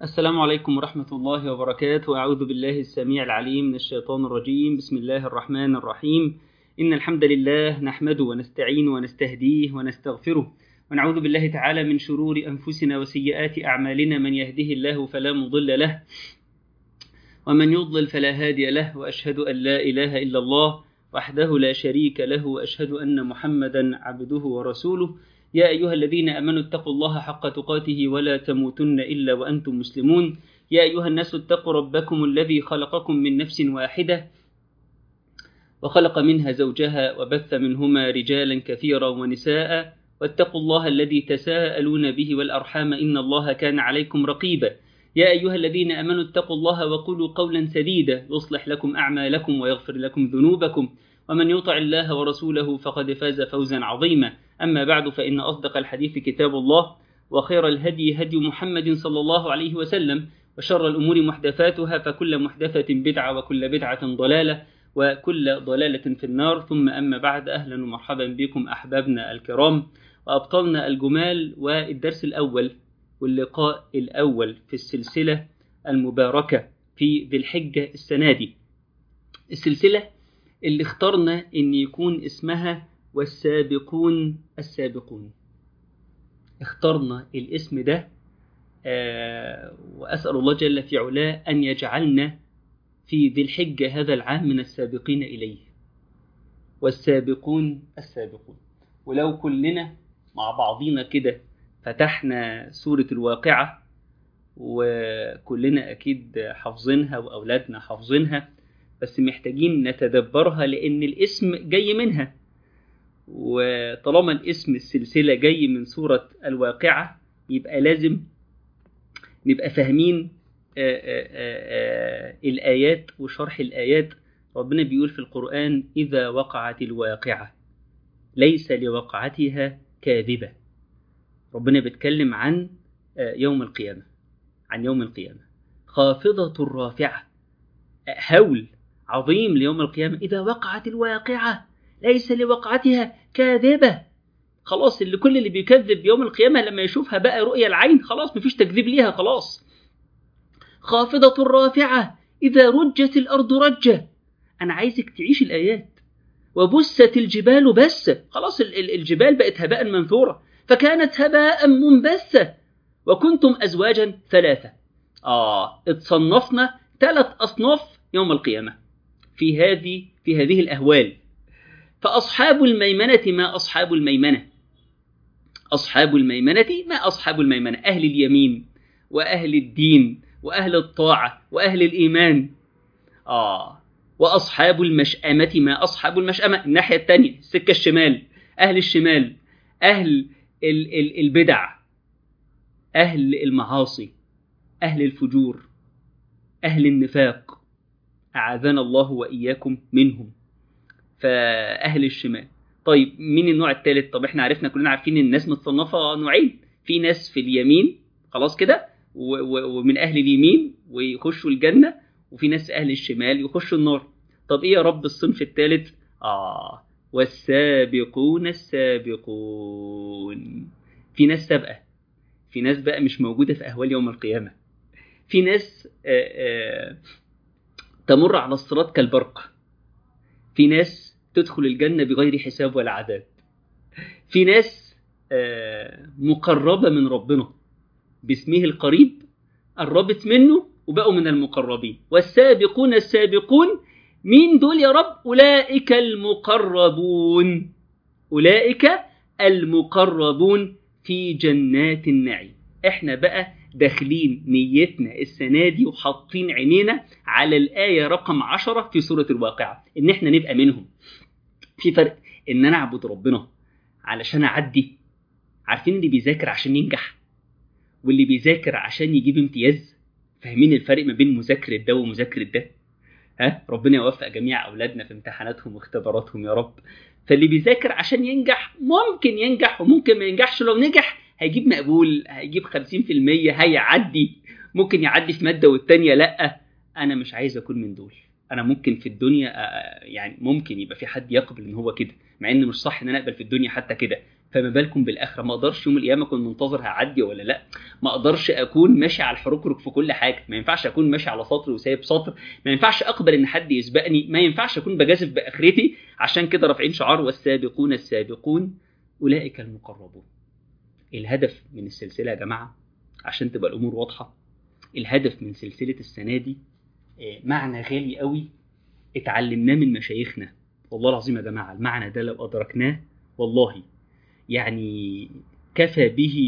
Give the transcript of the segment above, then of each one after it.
السلام عليكم ورحمة الله وبركاته. أعوذ بالله السميع العليم من الشيطان الرجيم. بسم الله الرحمن الرحيم. إن الحمد لله نحمده ونستعين ونستهديه ونستغفره، ونعوذ بالله تعالى من شرور أنفسنا وسيئات أعمالنا. من يهده الله فلا مضل له، ومن يضلل فلا هادي له، وأشهد أن لا إله إلا الله وحده لا شريك له، وأشهد أن محمدا عبده ورسوله. يا أيها الذين آمنوا اتقوا الله حق تقاته ولا تموتن إلا وأنتم مسلمون. يا أيها الناس اتقوا ربكم الذي خلقكم من نفس واحدة، وخلق منها زوجها، وبث منهما رجالا كثيرا ونساء، واتقوا الله الذي تساءلون به والأرحام إن الله كان عليكم رقيبا. يا أيها الذين آمنوا اتقوا الله وقولوا قولا سديدا يصلح لكم أعمالكم ويغفر لكم ذنوبكم، ومن يطع الله ورسوله فقد فاز فوزا عظيما. أما بعد، فإن أصدق الحديث كتاب الله، وخير الهدي هدي محمد صلى الله عليه وسلم، وشر الأمور محدثاتها، فكل محدثة بدعة، وكل بدعة ضلالة، وكل ضلالة في النار. ثم أما بعد، أهلا ومرحبا بكم أحبابنا الكرام وأبطالنا الجمال، والدرس الأول واللقاء الأول في السلسلة المباركة في ذي الحجة السنة دي، السلسلة اللي اخترنا أن يكون اسمها والسابقون السابقون. اخترنا الاسم ده وأسأل الله جل في علاه أن يجعلنا في ذي الحجة هذا العام من السابقين إليه، والسابقون السابقون. ولو كلنا مع بعضينا كده فتحنا سورة الواقعة، وكلنا أكيد حافظينها وأولادنا حافظينها، بس محتاجين نتدبرها لأن الاسم جاي منها. وطالما الاسم السلسلة جاي من سورة الواقعة، يبقى لازم نبقى فاهمين الآيات وشرح الآيات. ربنا بيقول في القرآن: إذا وقعت الواقعة ليس لوقعتها كاذبة. ربنا بيتكلم عن يوم القيامة، عن يوم القيامة. خافضة الرافعة، هول عظيم ليوم القيامة. إذا وقعت الواقعة ليس لوقعتها كاذبة. خلاص، كل اللي بيكذب يوم القيامة لما يشوفها بقى رؤية العين، خلاص مفيش تكذيب ليها خلاص. خافضة الرافعة إذا رجت الأرض رجة. أنا عايزك تعيش الآيات. وبست الجبال بسة، خلاص الجبال بقت هباء منثورة، فكانت هباء منبثة. وكنتم أزواجا ثلاثة. اتصنفنا 3 أصناف يوم القيامة في هذه الأهوال. فأصحاب الميمنة ما أصحاب الميمنة. أصحاب الميمنة ما أصحاب الميمنة، أهل اليمين وأهل الدين وأهل الطاعة وأهل الإيمان. وأصحاب المشأمة ما أصحاب المشأمة، الناحية التانية، السكة الشمال، أهل الشمال، أهل البدع، أهل المعاصي، أهل الفجور، أهل النفاق، أعاذنا الله وإياكم منهم. فأهل الشمال. طيب مين النوع الثالث؟ طب احنا عرفنا، كلنا عارفين الناس متصنفة نوعين. في ناس في اليمين خلاص كده، ومن أهل اليمين ويخشوا الجنة، وفي ناس أهل الشمال يخشوا النار. طب إيه يا رب الصنف الثالث؟ والسابقون السابقون. في ناس سابقة، في ناس بقى مش موجودة في أهوال يوم القيامة. في ناس تمر على الصراط كالبرق. في ناس تدخل الجنة بغير حساب ولا عذاب. في ناس مقربة من ربنا باسمه القريب، قربت منه وبقوا من المقربين. والسابقون السابقون، مين دول يا رب؟ أولئك المقربون، أولئك المقربون في جنات النعيم. احنا بقى داخلين نيتنا السنة دي وحاطين عينينا على الآية رقم 10 في سورة الواقعة، إن احنا نبقى منهم. في فرق إن أنا أعبد ربنا علشان أعدي. عارفين اللي بيذاكر عشان ينجح واللي بيذاكر عشان يجيب امتياز؟ فاهمين الفرق ما بين مذاكرة ده ومذاكرة ده؟ ربنا يوفق جميع أولادنا في امتحاناتهم واختباراتهم يا رب. فاللي بيذاكر عشان ينجح ممكن ينجح وممكن ما ينجحش. لو نجح هيجيب مقبول، هيجيب 50%، هيعدي. ممكن يعدي في مادة والتانية لأ. أنا مش عايز أكون من دول. أنا ممكن في الدنيا يعني ممكن يبقى في حد يقبل إن هو كده، مع إن مش صح إن أنا أقبل في الدنيا حتى كده. فما بالكم بالاخره. ما اقدرش يوم القيامه اكون منتظر هعدي ولا لا، ما اقدرش اكون ماشي على الحركرك في كل حاجه، ما ينفعش اكون ماشي على سطر وسايب سطر، ما ينفعش اقبل ان حد يسبقني، ما ينفعش اكون بجازف باخرتي. عشان كده رافعين شعار والسابقون السابقون اولئك المقربون. الهدف من السلسله يا جماعه عشان تبقى الامور واضحه، الهدف من سلسله السنه دي معنى غالي قوي اتعلمناه من مشايخنا. والله العظيم يا جماعه المعنى ده لو ادركناه والله يعني كفى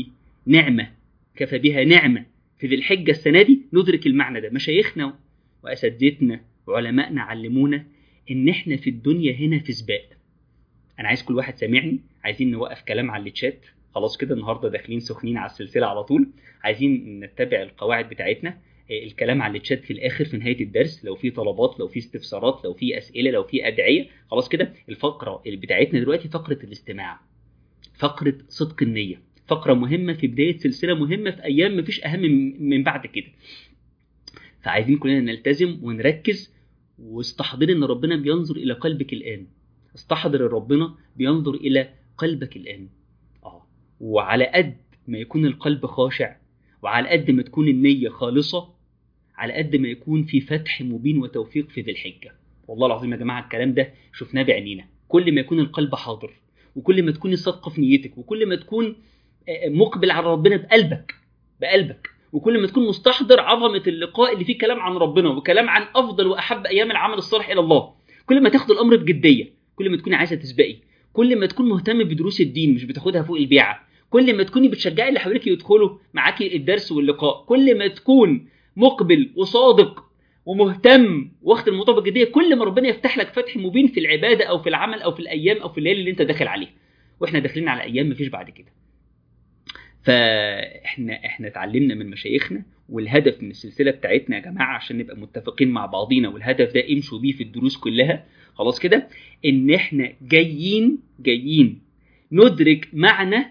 بها نعمة في ذي الحجة السنة دي ندرك المعنى ده. مشايخنا وأساتذتنا وعلمائنا علمونا إن إحنا في الدنيا هنا في سباق. أنا عايز كل واحد سامعني، عايزين نوقف كلام على الشات خلاص كده، النهاردة داخلين سخنين على السلسلة على طول، عايزين نتبع القواعد بتاعتنا. الكلام على الشات في الآخر في نهاية الدرس، لو في طلبات، لو في استفسارات، لو في أسئلة، لو في أدعية، خلاص كده. الفقرة اللي بتاعتنا دلوقتي فقرة الاستماع، فقرة صدق النية، فقرة مهمة في بداية سلسلة مهمة في أيام مفيش أهم من بعد كده. فعايزين كلنا نلتزم ونركز، واستحضر إن ربنا بينظر إلى قلبك الآن. استحضر ربنا بينظر إلى قلبك الآن. وعلى قد ما يكون القلب خاشع، وعلى قد ما تكون النية خالصة، على قد ما يكون في فتح مبين وتوفيق في ذي الحجة. والله العظيم يا جماعة الكلام ده شفناه بعينينا. كل ما يكون القلب حاضر، وكل ما تكون صادقة في نيتك، وكل ما تكون مقبل على ربنا بقلبك، وكل ما تكون مستحضر عظمة اللقاء اللي فيه كلام عن ربنا وكلام عن أفضل وأحب أيام العمل الصالح إلى الله، كل ما تاخد الأمر بجدية، كل ما تكوني عايزة تسبقي، كل ما تكون مهتم بدروس الدين مش بتاخدها فوق البيعة، كل ما تكوني بتشجعي اللي حواليك يدخلوا معاكي الدرس واللقاء، كل ما تكون مقبل وصادق ومهتم واخد الموضوع بجدية، كل ما ربنا يفتح لك فتح مبين في العبادة أو في العمل أو في الأيام أو في الليالي اللي أنت داخل عليه. وإحنا داخلين على أيام مفيش بعد كده. فإحنا اتعلمنا من مشايخنا، والهدف من السلسلة بتاعتنا يا جماعة عشان نبقى متفقين مع بعضينا، والهدف ده امشوا بيه في الدروس كلها خلاص كده، إن إحنا جايين ندرك معنى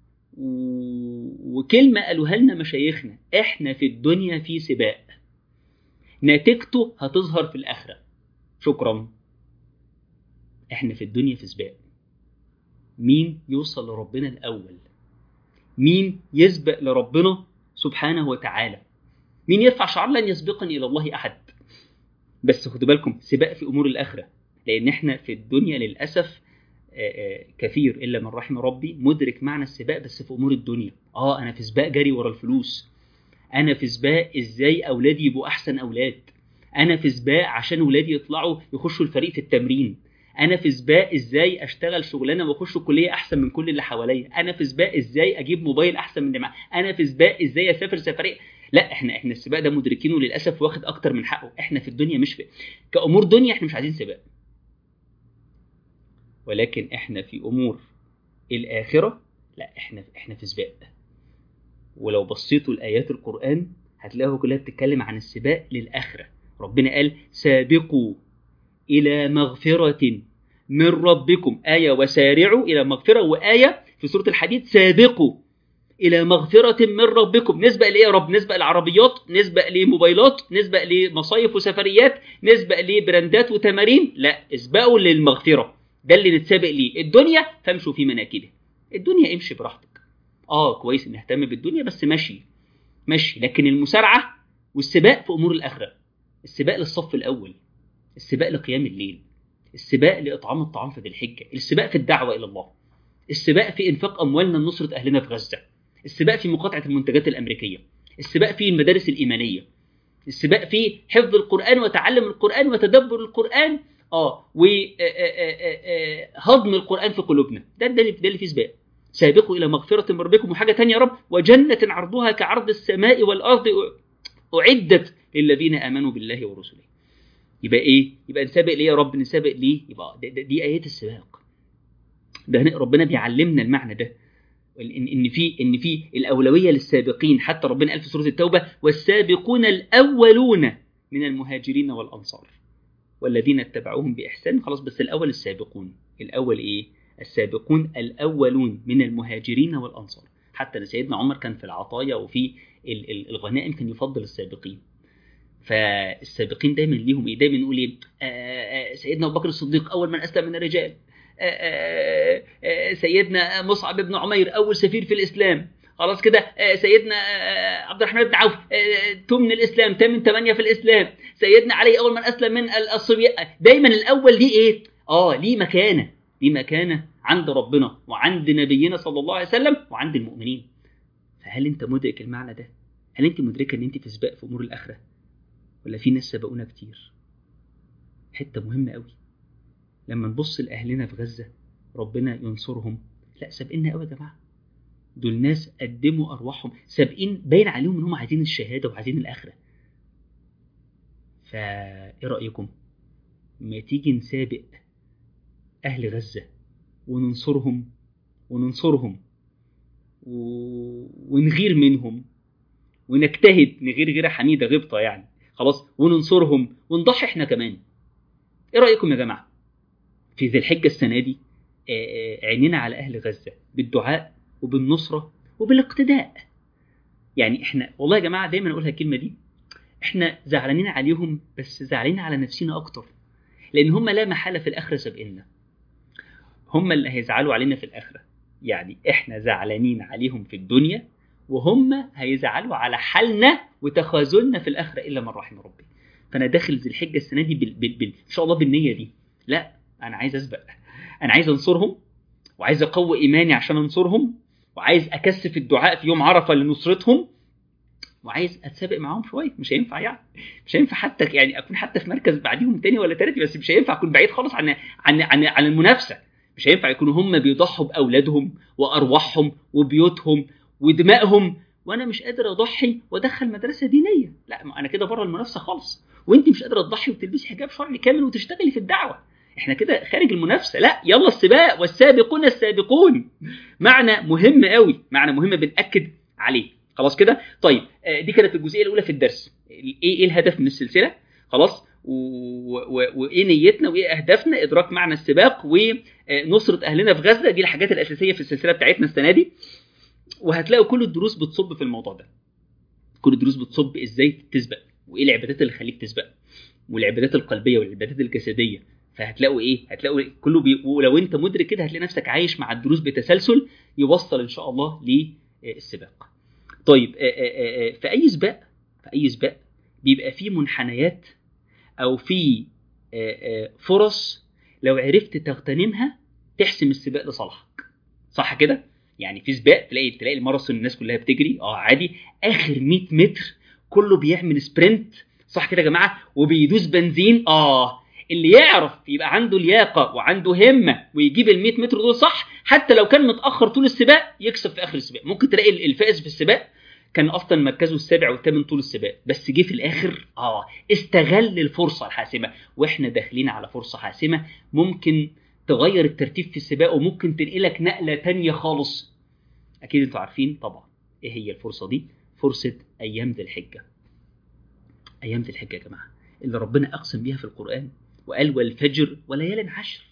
وكلمة قالوها لنا مشايخنا: إحنا في الدنيا في سباق، نتيجته هتظهر في الآخرة. شكرا. إحنا في الدنيا في سباق، مين يوصل لربنا الأول، مين يسبق لربنا سبحانه وتعالى، مين يرفع شعار لن يسبقني إلى الله أحد. بس خدوا بالكم سباق في أمور الآخرة، لأن إحنا في الدنيا للأسف كثير إلا من رحم ربي مدرك معنى السباق بس في أمور الدنيا. أنا في سباق جري ورا الفلوس، أنا في سباق إزاي أولادي يبقوا أحسن أولاد، أنا في سباق عشان أولادي يطلعوا يخشوا الفريق في التمرين، أنا في سباق إزاي أشتغل شغلانة وأخش كلية أحسن من كل اللي حواليا، أنا في سباق إزاي أجيب موبايل أحسن من اللي معايا، أنا في سباق إزاي أسافر سفرية. لا، إحنا السباق ده مدركينه للأسف واخد أكتر من حقه. إحنا في الدنيا مش في كأمور دنيا، إحنا مش عايزين سباق، ولكن إحنا في أمور الآخرة لا، إحنا في سباق. ولو بصيتوا لآيات القرآن هتلاقوها كلها بتتكلم عن السباق للآخرة. ربنا قال سابقوا إلى مغفرة من ربكم، آية وسارعوا إلى مغفرة، وآية في سورة الحديد سابقوا إلى مغفرة من ربكم. نسبق لإيه يا رب؟ نسبق لعربيات، نسبق لموبايلات، نسبق لمصايف وسفريات، نسبق لبراندات وتمارين؟ لا، اسبقوا للمغفرة، ده اللي نتسابق ليه. الدنيا فامشوا في مناكبه، الدنيا امشي براحتك. كويس نهتم بالدنيا بس ماشي، لكن المسارعة والسباق في أمور الآخرة، السباق للصف الأول، السباق لقيام الليل، السباق لإطعام الطعام في ذي الحجة، السباق في الدعوة إلى الله، السباق في إنفاق أموالنا لنصرة أهلنا في غزة، السباق في مقاطعة المنتجات الأمريكية، السباق في المدارس الإيمانية، السباق في حفظ القرآن وتعلم القرآن وتدبر القرآن وهضم القرآن في قلوبنا. ده اللي فيه سباق. سابقوا إلى مغفرة من ربكم، وحاجة تانية يا رب: وجنة عرضها كعرض السماء والأرض أعدت للذين آمنوا بالله ورسله. يبقى إيه؟ يبقى نسابق ليه يا رب؟ نسابق ليه؟ يبقى دي آيات السباق. ده ربنا بيعلمنا المعنى ده، إن في الأولوية للسابقين. حتى ربنا قال في سورة التوبة: والسابقون الأولون من المهاجرين والأنصار والذين اتبعوهم بإحسان. خلاص، بس الأول السابقون. الأول إيه؟ السابقون الأولون من المهاجرين والأنصار. حتى سيدنا عمر كان في العطايا وفي الغنائم كان يفضل السابقين. فالسابقين دايما ليهم إيه؟ دايما نقول إيه؟ سيدنا أبو بكر الصديق أول من أسلم من الرجال، سيدنا مصعب بن عمير أول سفير في الإسلام، خلاص كده. سيدنا عبد الرحمن بن عوف تمن الإسلام، تمن 8 في الإسلام. سيدنا علي أول من أسلم من الصبيان. دايما الأول ليه إيه؟ ليه مكانة، ليه مكانة عند ربنا وعند نبينا صلى الله عليه وسلم وعند المؤمنين. فهل أنت مدرك المعنى ده؟ هل أنت مدركة أن أنت في سباق في أمور الآخرة، ولا في ناس سبقونا كتير؟ حتة مهمة قوي. لما نبص لأهلنا في غزة ربنا ينصرهم، لا سابقنا قوي يا جماعة. دول ناس قدموا أرواحهم، سابقين، باين عليهم إنهم عايزين الشهادة وعايزين الآخرة. فإيه رأيكم؟ ما تيجي نسابق أهل غزة وننصرهم ونغير منهم ونجتهد، نغير غير حميدة غبطة يعني، خلاص، وننصرهم ونضحي احنا كمان. ايه رأيكم يا جماعة؟ في ذي الحجة السنة دي عينينا على أهل غزة بالدعاء وبالنصرة وبالاقتداء. يعني احنا والله يا جماعة دايما أقولها الكلمة دي، احنا زعلانين عليهم بس زعلانين على نفسنا أكتر، لأن هم لا محالة في الآخرة سابقنا، هم اللي هيزعلوا علينا في الآخرة. يعني احنا زعلانين عليهم في الدنيا وهم هيزعلوا على حالنا وتخاذلنا في الآخرة إلا من رحم ربي. فأنا داخل ذي الحجة السنة دي إن شاء الله بالنية دي. لا، أنا عايز أسبق، أنا عايز أنصرهم، وعايز أقوي إيماني عشان أنصرهم، وعايز أكثف الدعاء في يوم عرفة لنصرتهم، وعايز أتسابق معاهم شوية. مش هينفع يعني، مش هينفع حتى يعني أكون حتى في مركز بعديهم تاني ولا تالت، بس مش هينفع أكون بعيد خالص عن المنافسة. مش هينفع يكونوا هم بيضحوا بأولادهم وأرواحهم وبيوتهم ودمائهم وأنا مش قادر أضحي وأدخل مدرسة دينية. لا، أنا كده بره المنافسة خالص. وأنت مش قادرة تضحي وتلبسي حجاب شرعي كامل وتشتغلي في الدعوة، احنا كده خارج المنافسة. لا، يلا السباق والسابقون السابقون. معنى مهم قوي، معنى مهم بنأكد عليه. خلاص كده. طيب دي كانت الجزئية الأولى في الدرس. إيه الهدف من السلسلة؟ خلاص، وإيه نيتنا وإيه أهدافنا؟ إدراك معنى السباق ونصرة أهلنا في غزة. دي الحاجات الأساسية في السلسلة بتاعتنا السنة دي. وهتلاقوا كل الدروس بتصب في الموضوع ده. كل الدروس بتصب إزاي تسبق، وإيه العبادات اللي خليك تسبق، والعبادات القلبية والعبادات الجسدية. فهتلاقوا إيه؟ هتلاقوا كله ولو أنت مدرك كده هتلاقي نفسك عايش مع الدروس بتسلسل يوصل إن شاء الله للسباق. طيب في أي سباق بيبقى فيه منحنيات أو فيه فرص، لو عرفت تغتنمها تحسم السباق لصالحك. صح كده؟ يعني في سباق تلاقي الماراثون الناس كلها بتجري عادي، آخر 100 متر كله بيعمل سبرنت، صح كده يا جماعة، وبيدوس بنزين. اللي يعرف يبقى عنده لياقة وعنده همة ويجيب ال 100 متر دول صح، حتى لو كان متأخر طول السباق يكسب في آخر السباق. ممكن تلاقي الفائز في السباق كان أصلا مركزه السابع والثامن طول السباق، بس جه في الآخر استغل الفرصة الحاسمة. وإحنا داخلين على فرصة حاسمة ممكن تغير الترتيب في السباق وممكن تنقلك نقلة تانية خالص. أكيد أنتوا عارفين طبعا إيه هي الفرصة دي. فرصة أيام ذي الحجة. أيام ذي الحجة يا جماعة اللي ربنا أقسم بيها في القرآن وقال والفجر وليال عشر،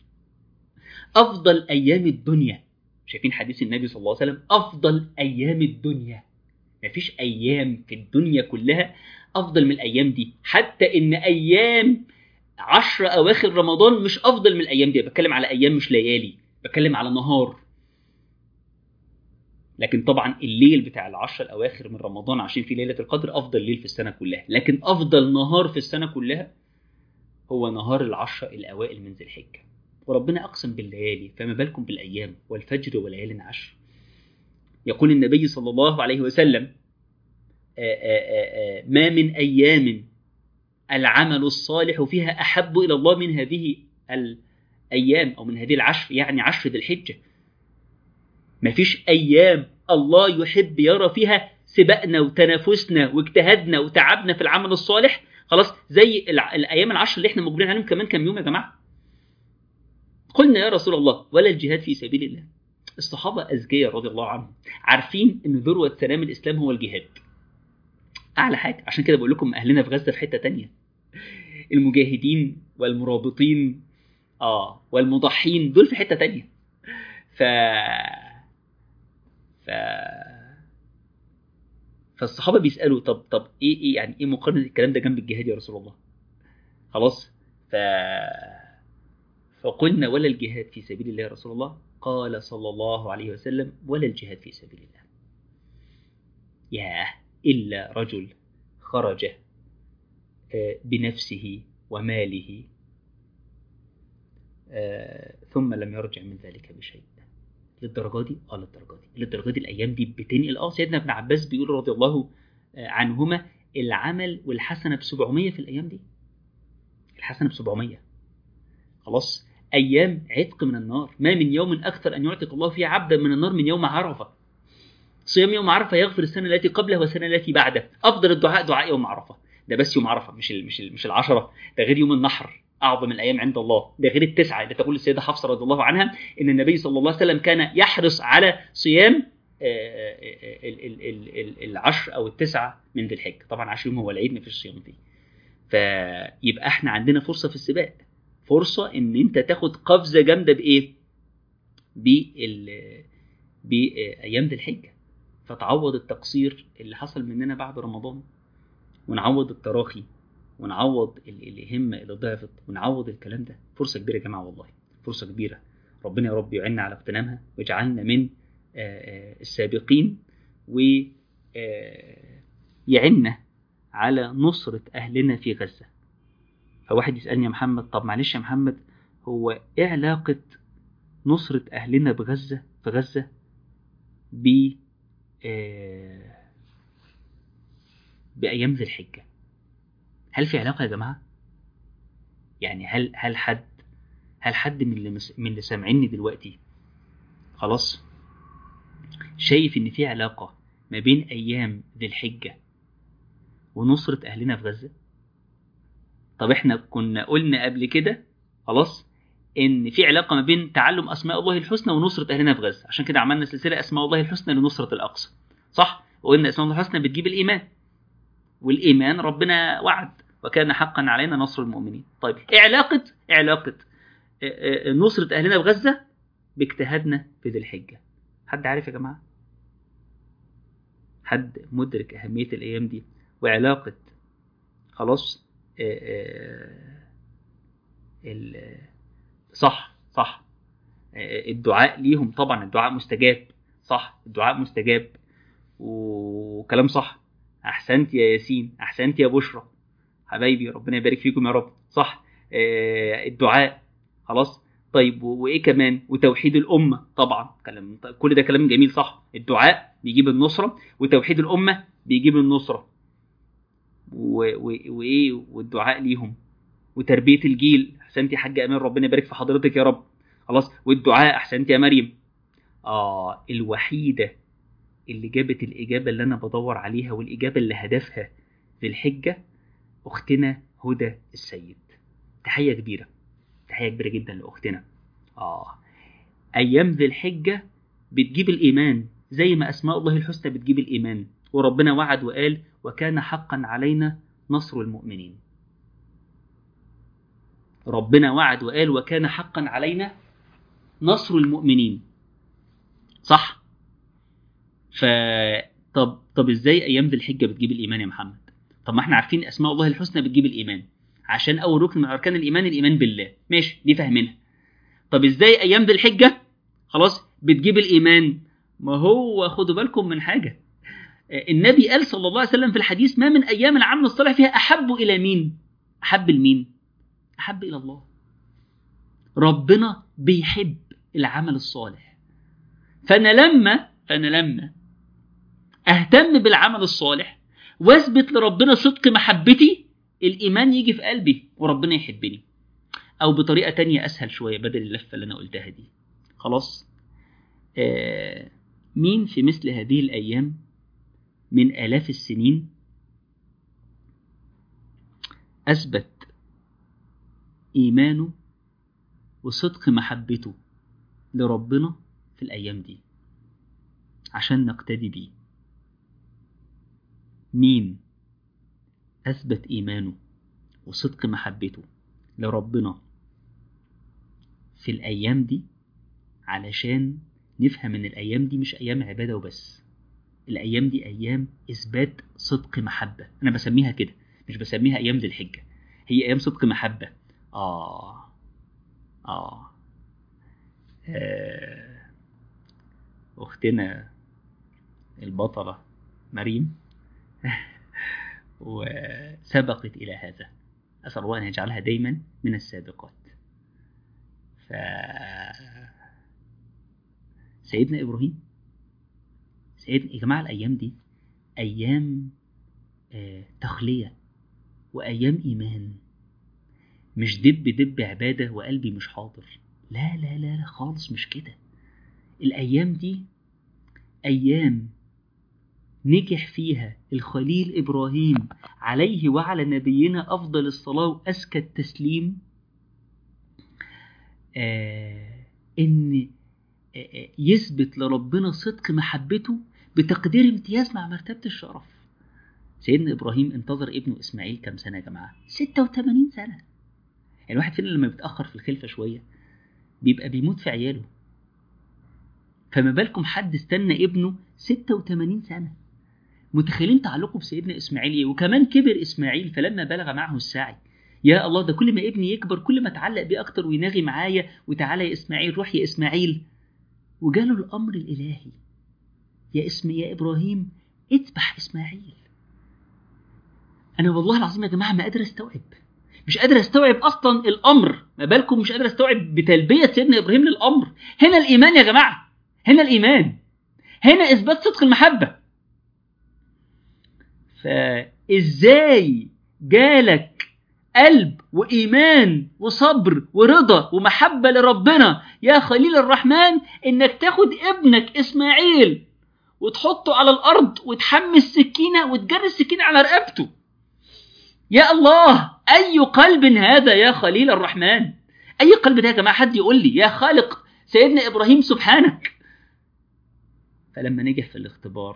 أفضل أيام الدنيا. شايفين حديث النبي صلى الله عليه وسلم؟ أفضل أيام الدنيا. مفيش أيام في الدنيا كلها أفضل من الأيام دي، حتى إن أيام 10 أواخر رمضان مش أفضل من الأيام دي. بتكلم على أيام مش ليالي، بتكلم على نهار. لكن طبعا الليل بتاع 10 الأواخر من رمضان عشان في ليلة القدر أفضل ليل في السنة كلها، لكن أفضل نهار في السنة كلها هو نهار 10 الأوائل من ذي الحجة. وربنا أقسم بالليالي، فما بالكم بالأيام. والفجر وليال عشر. يقول النبي صلى الله عليه وسلم ما من أيام العمل الصالح فيها أحب إلى الله من هذه الأيام أو من هذه العشر، يعني 10 ذي الحجة. ما فيش أيام الله يحب يرى فيها سبقنا وتنافسنا واجتهادنا وتعبنا في العمل الصالح، خلاص، زي الأيام العشر اللي احنا مقبلين عليهم كمان كم يوم يا جماعة. قلنا يا رسول الله ولا الجهاد في سبيل الله؟ الصحابة أزكياء رضي الله عنهم عارفين أن ذروة سلام الإسلام هو الجهاد، أعلى حاجة. عشان كده بقول لكم أهلنا في غزة في حتة تانية. المجاهدين والمرابطين والمضحين دول في حتة تانية. فالصحابة بيسألوا طب إيه يعني إيه مقارنة الكلام ده جنب الجهاد يا رسول الله؟ خلاص. فقلنا ولا الجهاد في سبيل الله يا رسول الله؟ قال صلى الله عليه وسلم ولا الجهاد في سبيل الله. ياه، إلا رجل خرج بنفسه وماله ثم لم يرجع من ذلك بشيء. للدرجة دي؟ للدرجة دي الأيام دي بتنقل. سيدنا ابن عباس بيقول رضي الله عنهما العمل والحسنة ب700 في الأيام دي. الحسنة ب700. خلاص، أيام عتق من النار. ما من يوم أكثر أن يعتق الله فيه عبدا من النار من يوم عرفة. صيام يوم عرفة يغفر السنة التي قبله والسنة التي بعده. أفضل الدعاء دعاء يوم عرفة. ده بس يوم عرفة، مش 10. ده غير يوم النحر، أعظم الأيام عند الله. ده غير 9 اللي تقول السيدة حفصة رضي الله عنها إن النبي صلى الله عليه وسلم كان يحرص على صيام 10 أو 9 من ذي الحجة. طبعا 10 يوم هو العيد، مفيش صيام فيه. فيبقى احنا عندنا فرصة في السباق، فرصة إن أنت تاخد قفزة جامدة بإيه؟ بأيام ذي الحجة، فتعوض التقصير اللي حصل مننا بعد رمضان، ونعوض التراخي، ونعوض الهمة اللي ضعفت، ونعوض الكلام ده. فرصة كبيرة يا جماعة، والله فرصة كبيرة. ربنا يا رب يعيننا على اغتنامها ويجعلنا من السابقين، ويعيننا على نصرة أهلنا في غزة. فواحد يسألني يا محمد، طب معلش يا محمد، هو إيه علاقة نصرة أهلنا في غزة بأيام ذي الحجة؟ هل في علاقة يا جماعة؟ يعني هل حد من اللي سامعيني دلوقتي خلاص شايف إن في علاقة ما بين أيام ذي الحجة ونصرة أهلنا في غزة؟ طب إحنا كنا قلنا قبل كده خلاص إن في علاقة ما بين تعلم أسماء الله الحسنى ونصرة أهلنا في غزة. عشان كده عملنا سلسلة أسماء الله الحسنى لنصرة الأقصى، صح؟ وقلنا أسماء الله الحسنى بتجيب الإيمان، والإيمان ربنا وعد وكان حقا علينا نصر المؤمنين. طيب إيه علاقة نصرة أهلنا في غزة باجتهادنا في ذي الحجة؟ حد عارف يا جماعة؟ حد مدرك أهمية الأيام دي وعلاقة خلاص صح الدعاء ليهم؟ طبعا الدعاء مستجاب، صح، الدعاء مستجاب وكلام صح. أحسنت يا ياسين، أحسنت يا بشرى، حبايبي ربنا يبارك فيكم يا رب. صح، الدعاء خلاص. طيب وإيه كمان؟ وتوحيد الأمة طبعا، كل ده كلام جميل، صح. الدعاء بيجيب النصرة، وتوحيد الأمة بيجيب النصرة، وإيه والدعاء ليهم، وتربية الجيل. أحسنت يا حاجة أمان، ربنا يبارك في حضرتك يا رب. خلاص، والدعاء. أحسنت يا مريم. الوحيدة اللي جابت الإجابة اللي أنا بدور عليها، والإجابة اللي هدفها في الحجة، أختنا هدى السيد. تحية كبيرة جدا لأختنا. أيام ذي الحجة بتجيب الإيمان زي ما أسماء الله الحسنى بتجيب الإيمان، وربنا وعد وقال وكان حقا علينا نصر المؤمنين. ربنا وعد وقال وكان حقا علينا نصر المؤمنين، صح. طب ازاي أيام ذي الحجة بتجيب الإيمان يا محمد؟ طب ما احنا عارفين أسماء الله الحسنى بتجيب الإيمان، عشان أول ركن من أركان الإيمان بالله، ماشي، دي فاهمينها. طب ازاي أيام ذي الحجة خلاص بتجيب الإيمان؟ ما هو خدوا بالكم من حاجة، النبي قال صلى الله عليه وسلم في الحديث ما من أيام العمل الصالح فيها أحب إلى مين؟ أحب لمين؟ أحب إلى الله. ربنا بيحب العمل الصالح. فأنا لما أهتم بالعمل الصالح واثبت لربنا صدق محبتي، الإيمان يجي في قلبي وربنا يحبني. أو بطريقة تانية أسهل شوية بدل اللفة اللي أنا قلتها دي، خلاص. مين في مثل هذه الأيام من آلاف السنين أثبت إيمانه وصدق محبته لربنا في الأيام دي عشان نقتدي بيه؟ مين أثبت إيمانه وصدق محبته لربنا في الأيام دي علشان نفهم إن الأيام دي مش أيام عبادة وبس، الأيام دي أيام إثبات صدق محبة. أنا بسميها كده، مش بسميها أيام ذي الحجة، هي أيام صدق محبة. آه. أختنا البطلة مريم وسبقت إلى هذا، أسأل الله أن يجعلها دايما من السابقات. سيدنا إبراهيم، يا جماعة الأيام دي أيام تخلية وأيام إيمان، مش دب عبادة وقلبي مش حاضر. لا لا لا لا خالص، مش كده. الأيام دي أيام نجح فيها الخليل إبراهيم عليه وعلى نبينا أفضل الصلاة وأزكى التسليم، إن يثبت لربنا صدق محبته بتقدير امتياز مع مرتبة الشرف. سيدنا إبراهيم انتظر ابنه إسماعيل كم سنة يا جماعة؟ 86 سنة. يعني الواحد فينا لما بيتأخر في الخلفة شوية بيبقى بيموت في عياله، فما بالكم حد استنى ابنه 86 سنة. متخيلين تعلقه بسيدنا إسماعيل إيه؟ وكمان كبر إسماعيل فلما بلغ معه السعي، يا الله ده كل ما ابني يكبر كل ما اتعلق بيه أكتر ويناغي معايا، وتعالى يا إسماعيل، روح يا إسماعيل. وجاله الأمر الإلهي، يا إبراهيم اذبح إسماعيل. أنا والله العظيم يا جماعة ما قادر أستوعب، مش قادر أستوعب أصلا الأمر، ما بالكم مش قادر أستوعب بتلبية سيدنا إبراهيم للأمر. هنا الإيمان يا جماعة، هنا الإيمان، هنا إثبات صدق المحبة. فإزاي جالك قلب وإيمان وصبر ورضا ومحبة لربنا يا خليل الرحمن إنك تاخد ابنك إسماعيل وتحطه على الأرض وتحمي السكينة وتجري السكينة على رقبته؟ يا الله، أي قلب هذا يا خليل الرحمن؟ أي قلب ده يا جماعة؟ حد يقول لي يا خالق سيدنا إبراهيم سبحانك. فلما نجح في الاختبار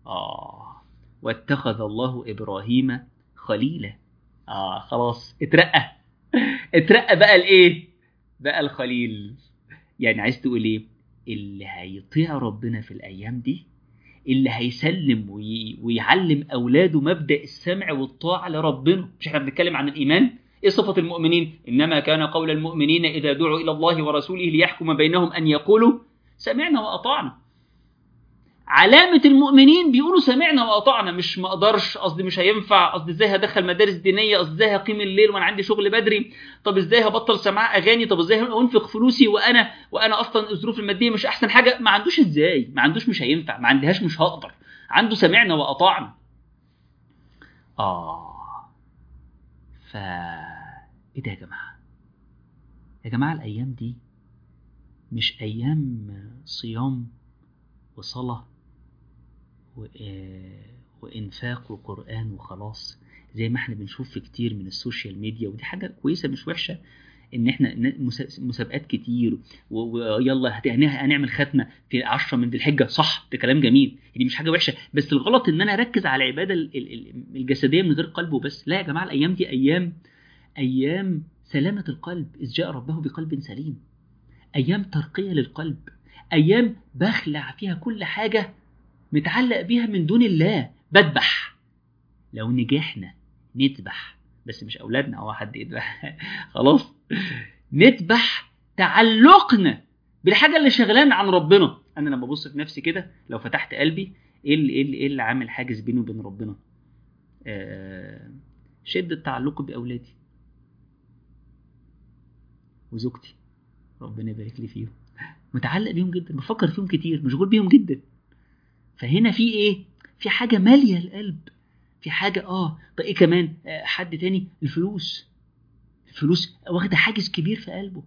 واتخذ الله إبراهيم خليلا. خلاص اترقى بقى الإيه؟ بقى الخليل. يعني عايز تقول إيه؟ اللي هيطيع ربنا في الأيام دي، اللي هيسلم ويعلم أولاده مبدأ السمع والطاعة لربنا. مش احنا بنتكلم عن الإيمان؟ إيه صفة المؤمنين؟ إنما كان قول المؤمنين إذا دعوا إلى الله ورسوله ليحكم بينهم أن يقولوا سمعنا وأطعنا. علامة المؤمنين بيقولوا سمعنا وأطعنا، مش ما أقدرش، قصدي مش هينفع، قصدي إزاي هدخل مدارس دينية، قصدي إزاي هقيم الليل وأنا عندي شغل بدري، طب إزاي هبطل سماع أغاني، طب إزاي أنفق فلوسي وأنا أصلا الظروف المادية مش أحسن حاجة. ما عندوش إزاي، ما عندوش مش هينفع، ما عندهاش مش هقدر، عنده سمعنا وأطعنا. إيه ده يا جماعة؟ يا جماعة الأيام دي مش أيام صيام وصلاة وإنفاق وقرآن وخلاص زي ما احنا بنشوف في كتير من السوشيال ميديا. ودي حاجة كويسة مش وحشة ان احنا مسابقات كتير ويلا هنعمل ختمة في 10 من ذي الحجة، صح، ده كلام جميل، دي مش حاجة وحشة. بس الغلط ان انا اركز على العبادة الجسدية من غير قلب وبس. لا يا جماعة، الايام دي ايام سلامة القلب، إذ جاء ربه بقلب سليم، ايام ترقية للقلب، ايام بخلع فيها كل حاجة متعلق بيها من دون الله. بذبح، لو نجحنا نذبح، بس مش أولادنا أو حد يذبح خلاص، نذبح تعلقنا بالحاجة اللي شغلان عن ربنا. أنا لما ببص في نفسي كده، لو فتحت قلبي، إيه اللي عامل حاجز بيني وبين ربنا؟ شدة تعلقي بأولادي وزوجتي، ربنا يبارك لي فيهم، متعلق بيهم جدا، بفكر فيهم كتير، مشغول بيهم جدا. فهنا في ايه؟ في حاجة مالية القلب، في حاجة طيب ايه كمان؟ حد تاني، الفلوس واخده حاجز كبير في قلبه.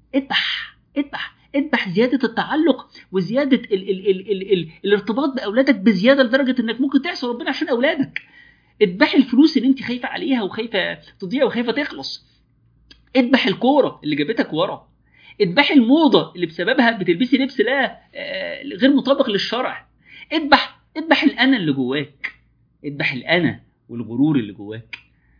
اذبح زيادة التعلق وزيادة الارتباط بأولادك بزيادة لدرجة انك ممكن تعصي ربنا عشان أولادك. اذبح الفلوس اللي انت خايفة عليها وخايفة تضيع وخايفة تخلص. اذبح الكورة اللي جابتك ورا. اذبح الموضة اللي بسببها بتلبسي لبس لا غير مطابق للشرع. اذبح الأنا اللي جواك، اذبح الأنا والغرور اللي جواك.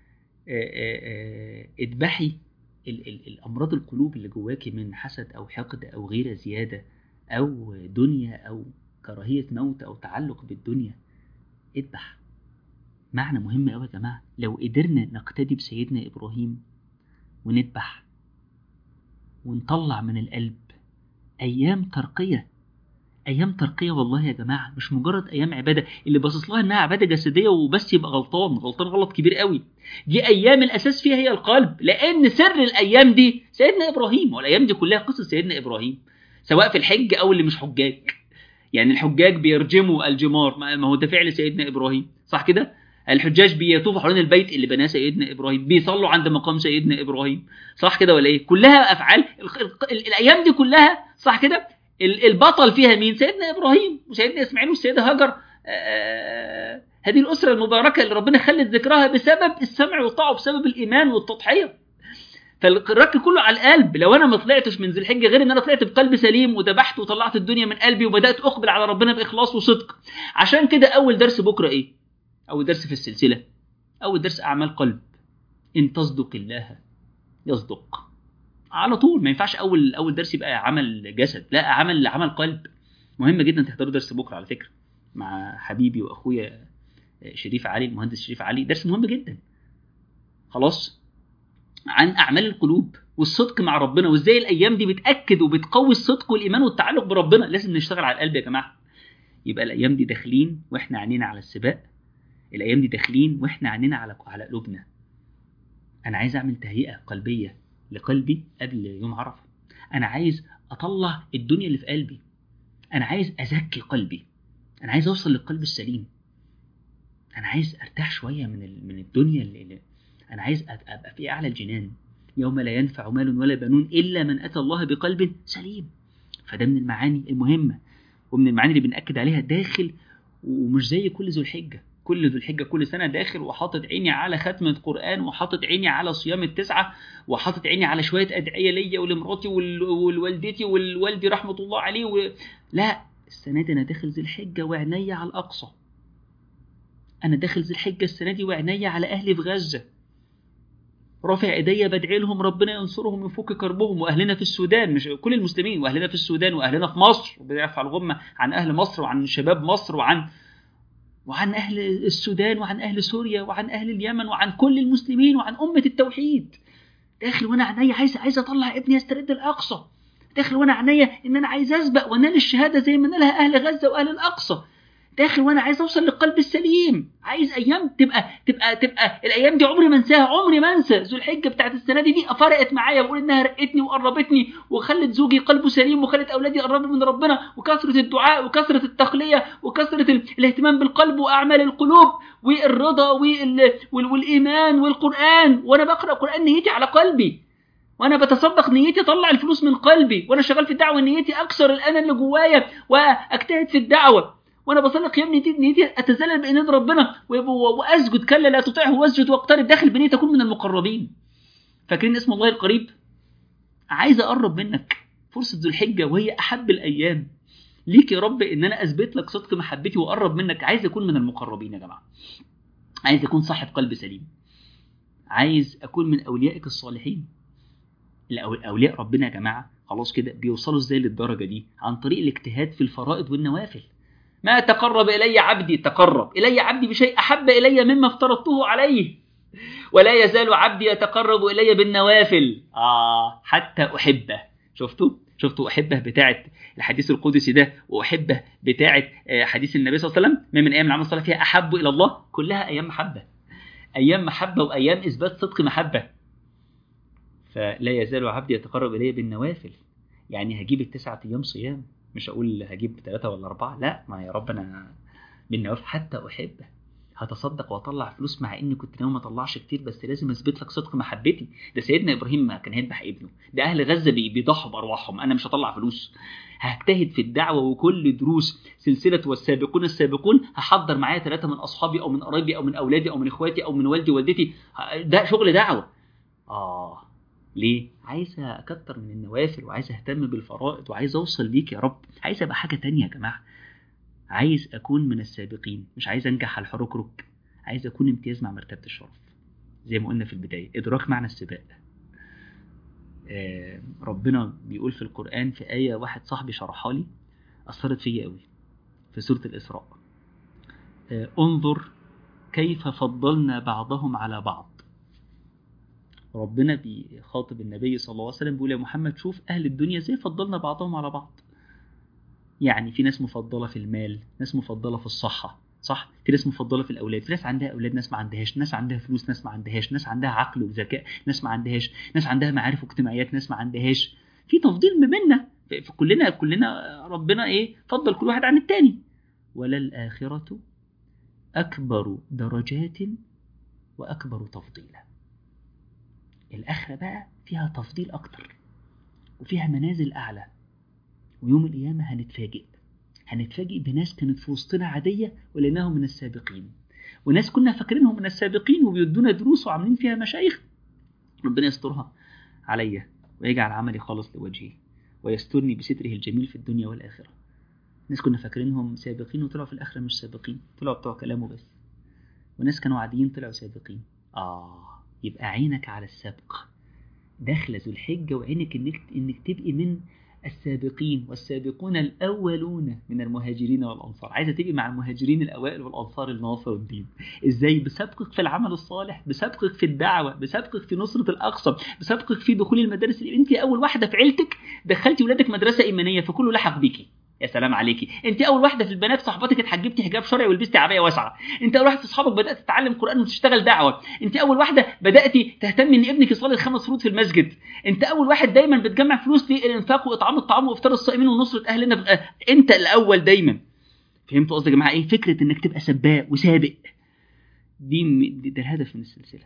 اذبحي الأمراض القلوب اللي جواك من حسد أو حقد أو غيرة زيادة أو دنيا أو كراهية موت أو تعلق بالدنيا. اذبح. معنى مهم أوي يا جماعة، لو قدرنا نقتدي بسيدنا إبراهيم ونذبح ونطلع من القلب أيام ترقية. أيام ترقية والله يا جماعة، مش مجرد أيام عبادة اللي باصص لها إنها عبادة جسدية وبس يبقى غلطان غلط كبير قوي. دي أيام الأساس فيها هي القلب، لأن سر الأيام دي سيدنا إبراهيم، والأيام دي كلها قصة سيدنا إبراهيم، سواء في الحج أو اللي مش حجاج. يعني الحجاج بيرجموا الجمار، ما هو ده فعل سيدنا إبراهيم، صح كده؟ الحجاج بيطوفوا حوالين البيت اللي بناه سيدنا إبراهيم، بيصلوا عند مقام سيدنا إبراهيم، صح كده ولا إيه؟ كلها أفعال الأيام دي كلها، صح كده؟ البطل فيها مين؟ سيدنا إبراهيم وسيدنا إسماعيل والسيدة هاجر. هذه الأسرة المباركة اللي ربنا خلت ذكرها بسبب السمع والطاعة وبسبب الإيمان والتضحية. فالرك كله على القلب. لو انا ما طلعتش من ذي الحجه غير ان انا طلعت بقلب سليم وذبحت وطلعت الدنيا من قلبي وبدات اقبل على ربنا باخلاص وصدق. عشان كده اول درس بكره ايه؟ اول درس في السلسله، اول درس اعمال قلب. ان تصدق الله يصدق على طول. ما ينفعش اول درس يبقى عمل جسد، لا، عمل قلب. مهم جدا تحضروا درس بكره على فكره مع حبيبي واخويا شريف علي، المهندس شريف علي، درس مهم جدا خلاص عن أعمال القلوب والصدق مع ربنا، وإزاي الأيام دي بتأكد وبتقوي الصدق والإيمان والتعلق بربنا. لازم نشتغل على القلب يا جماعة. يبقى الأيام دي داخلين وإحنا عينينا على السباق، الأيام دي داخلين وإحنا عينينا على قلوبنا. أنا عايز أعمل تهيئة قلبية لقلبي قبل يوم عرفة. أنا عايز أطلع الدنيا اللي في قلبي، أنا عايز أزكي قلبي، أنا عايز أوصل للقلب السليم، أنا عايز أرتاح شوية من الدنيا اللي أنا عايز أبقى في أعلى الجنان، يوم لا ينفع مال ولا بنون إلا من أتى الله بقلب سليم. فده من المعاني المهمة ومن المعاني اللي بنأكد عليها داخل. ومش زي كل ذو الحجة، كل ذو الحجة كل سنة داخل وحاطط عيني على ختمة قرآن، وحاطط عيني على صيام التسعة، وحاطط عيني على شوية أدعية ليا ولمراتي والوالدتي والوالدي رحمة الله عليه لا، السنة دي أنا داخل ذو الحجة وعيني على الأقصى. أنا داخل ذو الحجة السنة دي وعيني على أهلي في غزة، رافع ايديا بدعي لهم ربنا ينصرهم ويفك كربهم، واهلنا في السودان، مش كل المسلمين، واهلنا في السودان واهلنا في مصر، وبيرفع الغمه عن اهل مصر وعن شباب مصر وعن اهل السودان وعن اهل سوريا وعن اهل اليمن وعن كل المسلمين وعن امه التوحيد. داخل وانا عينيا عايز اطلع ابني يسترد الاقصى، داخل وانا عينيا ان انا عايز اسبق وانال الشهاده زي ما نالها اهل غزه واهل الاقصى، داخل وانا عايز اوصل للقلب السليم. عايز ايام تبقى الايام دي عمري ما انساها، عمري ما انسى ذو الحجه بتاعت السنه دي فرقت معايا، بقول انها رقتني وقربتني وخلت زوجي قلبه سليم وخلت اولادي يقربوا من ربنا، وكثره الدعاء وكثره التقليه وكثره الاهتمام بالقلب واعمال القلوب والرضا والايمان والقران. وانا بقرا قران نيتي على قلبي، وانا بتصدق نيتي اطلع الفلوس من قلبي، وانا شغال في الدعوه نيتي اكسر الانا اللي جوايا واجتهد في الدعوه، وانا بصلي قيام نيتي اتذلل بين ربنا واسجد، كلا لا تطعه واسجد واقترب، داخل بنيتي اكون من المقربين. فاكرين اسم الله القريب؟ عايز اقرب منك، فرصه ذو الحجه وهي احب الايام ليك يا رب ان انا اثبت لك صدق محبتي واقرب منك. عايز اكون من المقربين يا جماعه، عايز اكون صاحب قلب سليم، عايز اكون من اوليائك الصالحين. الاولياء ربنا يا جماعه خلاص كده بيوصلوا ازاي للدرجه دي؟ عن طريق الاجتهاد في الفرائض والنوافل. ما تقرب إلي عبدي بشيء أحب إلي مما افترضته عليه، ولا يزال عبدي يتقرب إلي بالنوافل حتى أحبه. شفتوا أحبه بتاعت الحديث القدسي ده، وأحبه بتاعت حديث النبي صلى الله عليه وسلم، من أيام العمل الصالح فيها أحب إلى الله، كلها أيام محبة، أيام محبة وأيام إثبات صدق محبة. فلا يزال عبدي يتقرب إلي بالنوافل، يعني هجيب 9 أيام صيام، مش أقول هجيب 3 ولا 4، لا، ما يا رب أنا بالنوافل حتى أحبه. هتصدق وأطلع فلوس مع إني كنت ناوي ما أطلعش كتير، بس لازم أثبت لك صدق محبتي. ده سيدنا إبراهيم ما كان هيذبح ابنه، ده أهل غزة بيضحوا بأرواحهم، أنا مش هطلع فلوس، هجتهد في الدعوة وكل دروس سلسلة والسابقون السابقون هحضر معايا 3 من أصحابي أو من قرايبي أو من أولادي أو من إخواتي أو من والدي ووالدتي، ده شغل دعوة. ليه؟ عايز أكتر من النوافل، وعايز أهتم بالفرائض، وعايز أوصل ليك يا رب، عايز أبقى حاجة تانية يا جماعة، عايز أكون من السابقين، مش عايز أنجح على الحركرك، عايز أكون امتياز مع مرتبة الشرف، زي ما قلنا في البداية، إدراك معنى السباق. ربنا بيقول في القرآن في آية واحد صاحبي شرحها لي أثرت فيا قوي، في سورة الإسراء، انظر كيف فضلنا بعضهم على بعض ربنا بيخاطب النبي صلى الله عليه وسلم بيقول: يا محمد شوف أهل الدنيا زي فضلنا بعضهم على بعض. يعني في ناس مفضلة في المال، ناس مفضلة في الصحة، صح؟ في ناس مفضلة في الأولاد، في ناس عندها أولاد، ناس ما عندهاش، ناس عندها فلوس، ناس ما عندهاش، ناس عندها عقل وذكاء، ناس ما عندهاش، ناس عندها معارف واجتماعيات، ناس ما عندهاش. في تفضيل ما بيننا، في كلنا ربنا فضل كل واحد عن التاني. وللآخرة أكبر درجات وأكبر تفضيلا. الآخرة بقى فيها تفضيل أكتر وفيها منازل أعلى. ويوم القيامة هنتفاجئ بناس كانت في وسطنا عادية ولأنهم من السابقين، وناس كنا فاكرينهم من السابقين وبيدونا دروس وعاملين فيها مشايخ. ربنا يسترها عليا ويجعل عملي خالص لوجهه ويسترني بستره الجميل في الدنيا والآخرة. ناس كنا فاكرينهم سابقين وطلعوا في الآخرة مش سابقين، طلعوا بتوع كلامه بس. وناس كانوا عاديين طلعوا سابقين. يبقى عينك على السابق، داخل ذو الحجة وعينك إنك تبقي من السابقين والسابقون الأولون من المهاجرين والأنصار. عايزة تبقي مع المهاجرين الأوائل والأنصار اللي ناصروا الدين. إزاي؟ بسبقك في العمل الصالح، بسبقك في الدعوة، بسبقك في نصرة الأقصى، بسبقك في دخول المدارس. أنت أول واحدة في عيلتك دخلتي ولادك مدرسة إيمانية فكله لحق بيكي. يا سلام عليكي. انت اول واحده في البنات صاحباتك اتحجبتي حجاب شرعي ولبستي عبايه واسعه. انت اول واحده في اصحابك بدات تتعلم قران وتشتغل دعوه. انت اول واحده بداتي تهتمي ان ابنك يصلي ال5 فروض في المسجد. انت اول واحد دايما بتجمع فلوس للانفاق واطعام الطعام وافطار الصائمين ونصره اهلنا. انت الاول دايما. فهمتوا قصدي يا جماعه؟ فكره انك تبقى سباق وسابق ده الهدف من السلسله.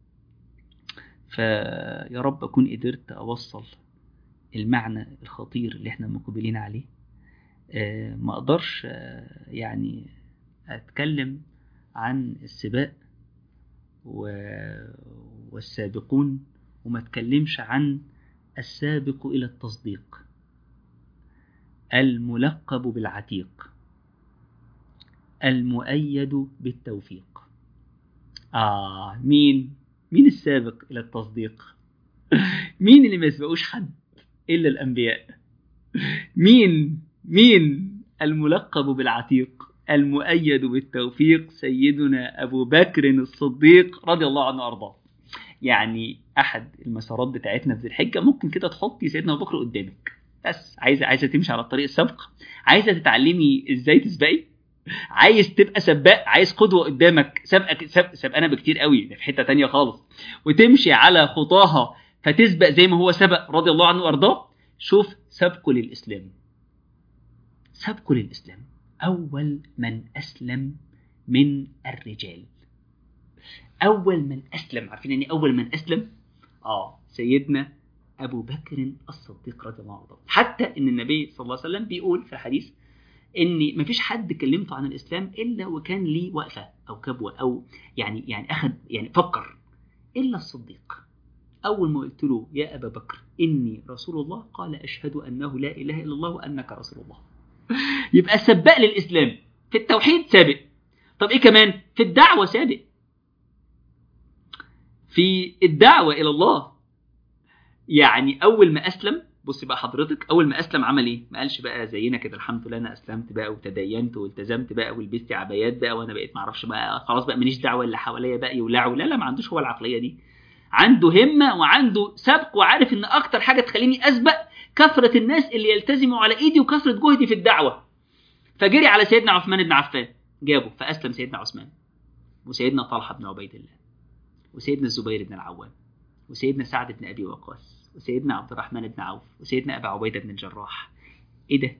فيا رب اكون قدرت اوصل المعنى الخطير اللي احنا مقبلين عليه. ما اقدرش يعني اتكلم عن السباق والسابقون وما اتكلمش عن السابق الى التصديق الملقب بالعتيق المؤيد بالتوفيق. مين السابق الى التصديق؟ مين اللي ما يسبقوش حد الا الانبياء؟ مين الملقب بالعتيق المؤيد بالتوفيق؟ سيدنا أبو بكر الصديق رضي الله عنه وأرضاه. يعني أحد المسارات بتاعتنا في ذي الحجة ممكن كده تحطي سيدنا أبو بكر قدامك، بس عايزة تمشي على الطريق السابق، عايزة تتعلمي إزاي تسبقي، عايز تبقى سباق، عايز قدوة قدامك سبقنا بكتير قوي ده في حتة تانية خالص، وتمشي على خطاها فتسبق زي ما هو سبق رضي الله عنه وأرضاه. شوف سبقه للإسلام. أول من أسلم من الرجال، أول من أسلم. عارفين يعني أول من أسلم؟ سيدنا أبو بكر الصديق رضي الله عنه. حتى إن النبي صلى الله عليه وسلم بيقول في الحديث إن مفيش حد كلمته عن الإسلام إلا وكان ليه وقفة أو كبوة أو يعني أخذ فكر، إلا الصديق. أول ما قلت له يا أبا بكر إني رسول الله قال أشهد أنه لا إله إلا الله وأنك رسول الله. يبقى سباق للإسلام. في التوحيد سابق. طب إيه كمان؟ في الدعوة سابق. في الدعوة إلى الله. يعني أول ما أسلم، بصي بقى حضرتك، أول ما أسلم عمل إيه؟ ما قالش بقى زينا كده الحمد لله أنا أسلمت بقى وتدينت والتزمت بقى ولبست عبايات بقى وأنا بقيت معرفش بقى خلاص بقى ماليش دعوة اللي حواليا بقى يولعوا. لا ما عندوش هو العقلية دي. عنده همة وعنده سبق وعارف إن أكتر حاجة تخليني أسبق كثرة الناس اللي يلتزموا على إيدي وكثرة جهدي في الدعوة. فجري على سيدنا عثمان بن عفان جابه فأسلم سيدنا عثمان، وسيدنا طلحة بن عبيد الله، وسيدنا الزبير بن العوام، وسيدنا سعد بن أبي وقاص، وسيدنا عبد الرحمن بن عوف، وسيدنا أبا عبيدة بن الجراح. إيه ده؟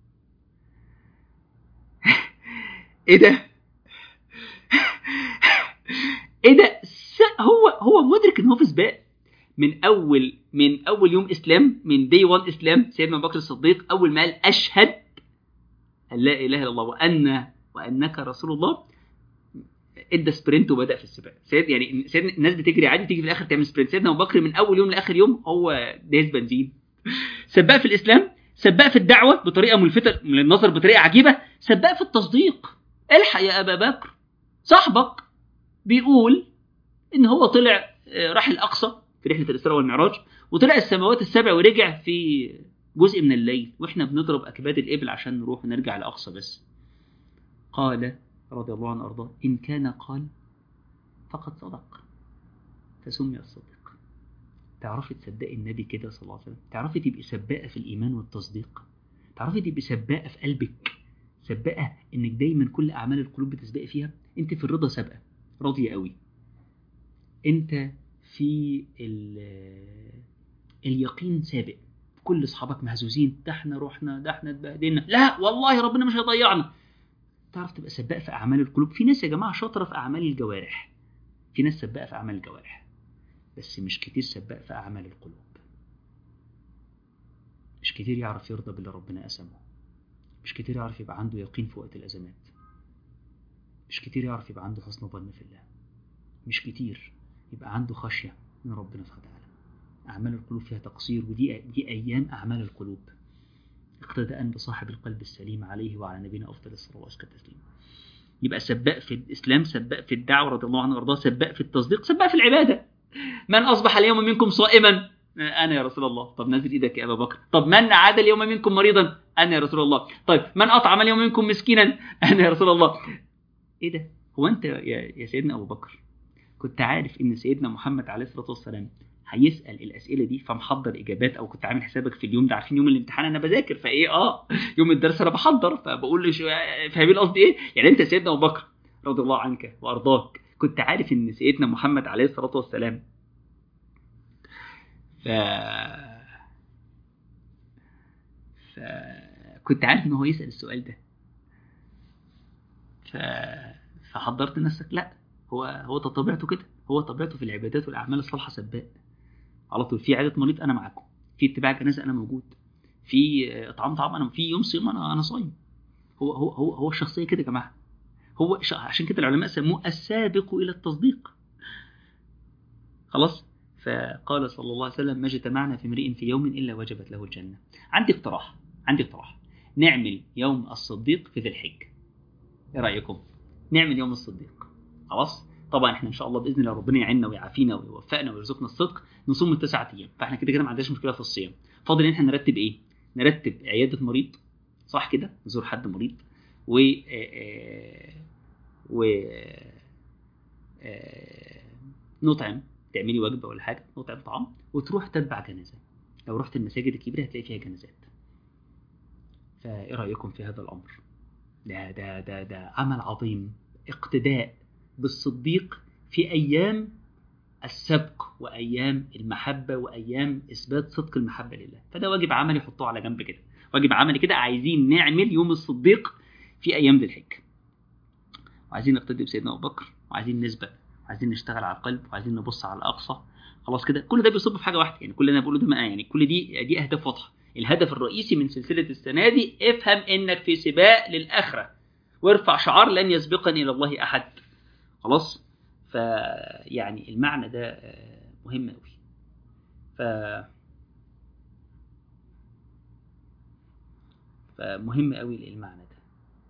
إيه ده؟ إيه ده؟ هو مدرك إن هو في سباق من أول يوم إسلام، من day one إسلام. سيدنا أبو بكر الصديق أول ما قال أشهد أن لا إله إلا الله وأنك رسول الله، ادى سبرنت وبدأ في السباق. يعني الناس بتجري عادي تيجي في الآخر تعمل سبرنت. سيدنا أبو بكر من أول يوم لآخر يوم هو دايس بنزين. سباق في الإسلام، سباق في الدعوة بطريقة ملفتة للنظر بطريقة عجيبة، سباق في التصديق. الحق يا أبا بكر، صاحبك بيقول إن هو طلع راح الأقصى في رحلة الإسراء والمعراج وطلع السماوات السبع ورجع في جزء من الليل وإحنا بنضرب أكباد الإبل عشان نروح ونرجع الأقصى بس. قال رضي الله عنه وأرضاه إن كان قال فقد صدق فسمي الصديق. تعرفي تصدقي النبي كده صلى الله عليه وسلم؟ تعرفي تبقي سباقة في الإيمان والتصديق؟ تعرفي تبقي سباقة في قلبك، سباقة إنك دايما كل أعمال القلوب بتسبقي فيها؟ أنت في الرضا سابقة، راضية قوي. أنت في اليقين سابق. كل أصحابك مهزوزين، ده احنا رحنا، ده احنا اتبهدلنا، لا والله ربنا مش هيضيعنا. تعرف تبقى سباق في أعمال القلوب. في ناس يا جماعة شاطرة في أعمال الجوارح، في ناس سباقة في أعمال الجوارح، بس مش كتير سباق في أعمال القلوب. مش كتير يعرف يرضى باللي ربنا قسمه، مش كتير يعرف يبقى عنده يقين في وقت الأزمات، مش كتير يعرف يبقى عنده حسن ظن في الله، مش كتير يبقى عنده خشية من ربنا سبحانه وتعالى. أعمال القلوب فيها تقصير، ودي أيام أعمال القلوب، اقتداء بصاحب القلب السليم عليه وعلى نبينا أفضل الصلاة والتسليم. يبقى سباق في الإسلام، سباق في الدعوة رضي الله عنه وارضاه، سباق في التصديق، سباق في العبادة. من أصبح اليوم منكم صائما؟ أنا يا رسول الله. طب نزل إيدك يا أبا بكر. طب من عاد اليوم منكم مريضا؟ أنا يا رسول الله. طيب من أطعم اليوم منكم مسكينا؟ أنا يا رسول الله. إيه ده؟ هو أنت يا سيدنا أبو بكر كنت عارف إن سيدنا محمد عليه الصلاة والسلام هيسأل الأسئلة دي فمحضر إجابات، أو كنت عامل حسابك في اليوم ده؟ عارفين يوم الامتحان أنا بذاكر، فإيه يوم الدرس أنا بحضر، فبقول له فاهمين قصدي إيه؟ يعني أنت سيدنا أبو بكر رضي الله عنك وأرضاك كنت عارف إن سيدنا محمد عليه الصلاة والسلام كنت عارف إنه هو يسأل السؤال ده فحضرت نفسك؟ لا، هو طبيعته كده، هو طبيعته في العبادات والأعمال الصالحة سباق على طول. في عيادة مريض أنا معاكم، في اتباع جنازة أنا موجود، في إطعام طعام أنا، في يوم صيام أنا صايم. هو الشخصية كده يا جماعة. عشان كده العلماء سموه السابق إلى التصديق. خلاص. فقال صلى الله عليه وسلم: ما اجتمعنا في امرئ في يوم إلا وجبت له الجنة. عندي اقتراح نعمل يوم الصديق في ذي الحجة. ايه رأيكم؟ نعمل يوم الصديق. خلاص. طبعا احنا ان شاء الله باذن الله ربنا يعيننا ويعافينا ويوفقنا ويرزقنا الصدق، نصوم من 9 ايام، فاحنا كده ما عندناش مشكله في الصيام. فاضل ان احنا نرتب ايه؟ نرتب عياده مريض، صح كده، نزور حد مريض، و و نطعم، تعملي وجبه ولا حاجه، نطعم طعام وتروح تتبع جنازه. لو رحت المساجد الكبيره هتلاقي فيها جنازات. فايه رايكم في هذا الامر؟ ده عمل عظيم، اقتداء بالصديق في أيام السبق وأيام المحبة وأيام إثبات صدق المحبة لله. فده واجب عملي، حطوه على جنب كده، واجب عملي كده. عايزين نعمل يوم الصديق في أيام ذي الحجة، وعايزين نقتدي بسيدنا أبو بكر، وعايزين نسبق، وعايزين نشتغل على القلب، وعايزين نبص على الأقصى. خلاص كده، كل ده بيصب في حاجة واحدة. يعني كل اللي أنا بقوله ده يعني كل دي أهداف واضحة. الهدف الرئيسي من سلسلة السنة دي: افهم إنك في سباق للآخرة، وارفع شعار لن يسبقني إلى الله أحد. خلاص. فيعني المعنى ده مهم قوي. فمهم قوي المعنى ده.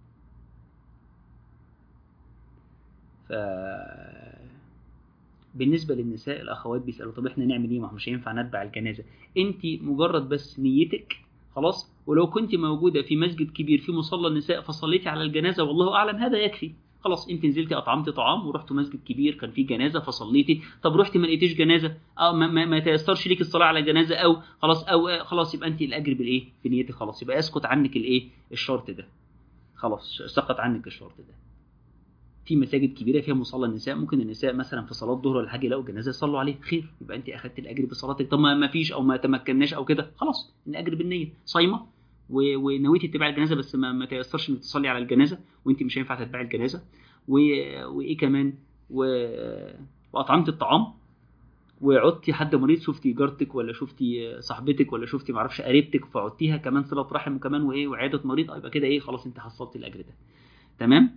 بالنسبة للنساء الأخوات بيسألوا: طب إحنا نعمل إيه؟ ما مش هينفع نتبع الجنازة. أنت مجرد بس نيتك خلاص، ولو كنت موجودة في مسجد كبير في مصلى النساء فصليتي على الجنازة والله أعلم هذا يكفي. خلاص، انت نزلتي اطعمتي طعام ورحتوا مسجد كبير كان فيه جنازه فصليتي. طب رحتي ما لقيتيش جنازه، او ما تيسرش ليك الصلاه على جنازه، او خلاص يبقى انت الاجر بالايه؟ بنيتك. خلاص يبقى يسقط عنك الايه؟ الشرط ده. خلاص سقط عنك الشرط ده. في مساجد كبيره فيها مصلى النساء، ممكن النساء مثلا في صلاه الظهر ولا حاجه يلاقوا جنازه يصلوا عليه، خير، يبقى انت اخذت الاجر بصلاتك. طب ما فيش او ما تمكناش او كده، خلاص الاجر بالنيه. صايمه ونويتي تتبع الجنازه بس ما تيسرش انك تصلي على الجنازه وانت مش هينفع تتبع الجنازه. وايه كمان؟ واطعمت الطعام، وعدتي حد مريض، شفتي جارتك ولا شفتي صاحبتك ولا شفتي معرفش قريبتك فعدتيها كمان صله رحم وكمان وعياده مريض، يبقى كده ايه؟ خلاص انت حصلتي الاجر ده. تمام.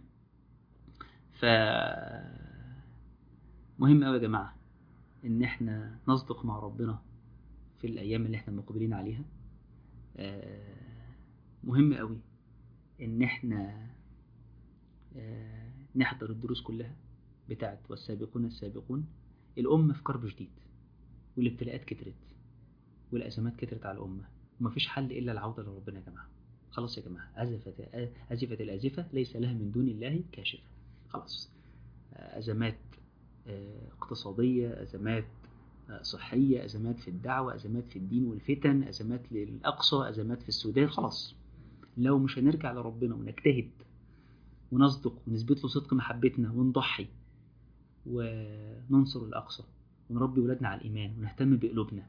مهم قوي يا جماعه ان احنا نصدق مع ربنا في الايام اللي احنا مقبلين عليها. مهم قوي ان احنا نحضر الدروس كلها بتاعت والسابقون السابقون. الأمة في كرب شديد، والابتلاءات كترت، والأزمات كترت على الأمة، ومفيش حل إلا العودة لربنا يا جماعة. خلاص يا جماعة، أزفت الآزفة ليس لها من دون الله كاشفة. خلاص. أزمات اقتصادية، أزمات صحية، أزمات في الدعوة، أزمات في الدين والفتن، أزمات للأقصى، أزمات في السودان. خلاص لو مش هنرجع لربنا ونجتهد ونصدق ونثبت له صدق محبتنا ونضحي وننصر الأقصى ونربي ولادنا على الإيمان ونهتم بقلوبنا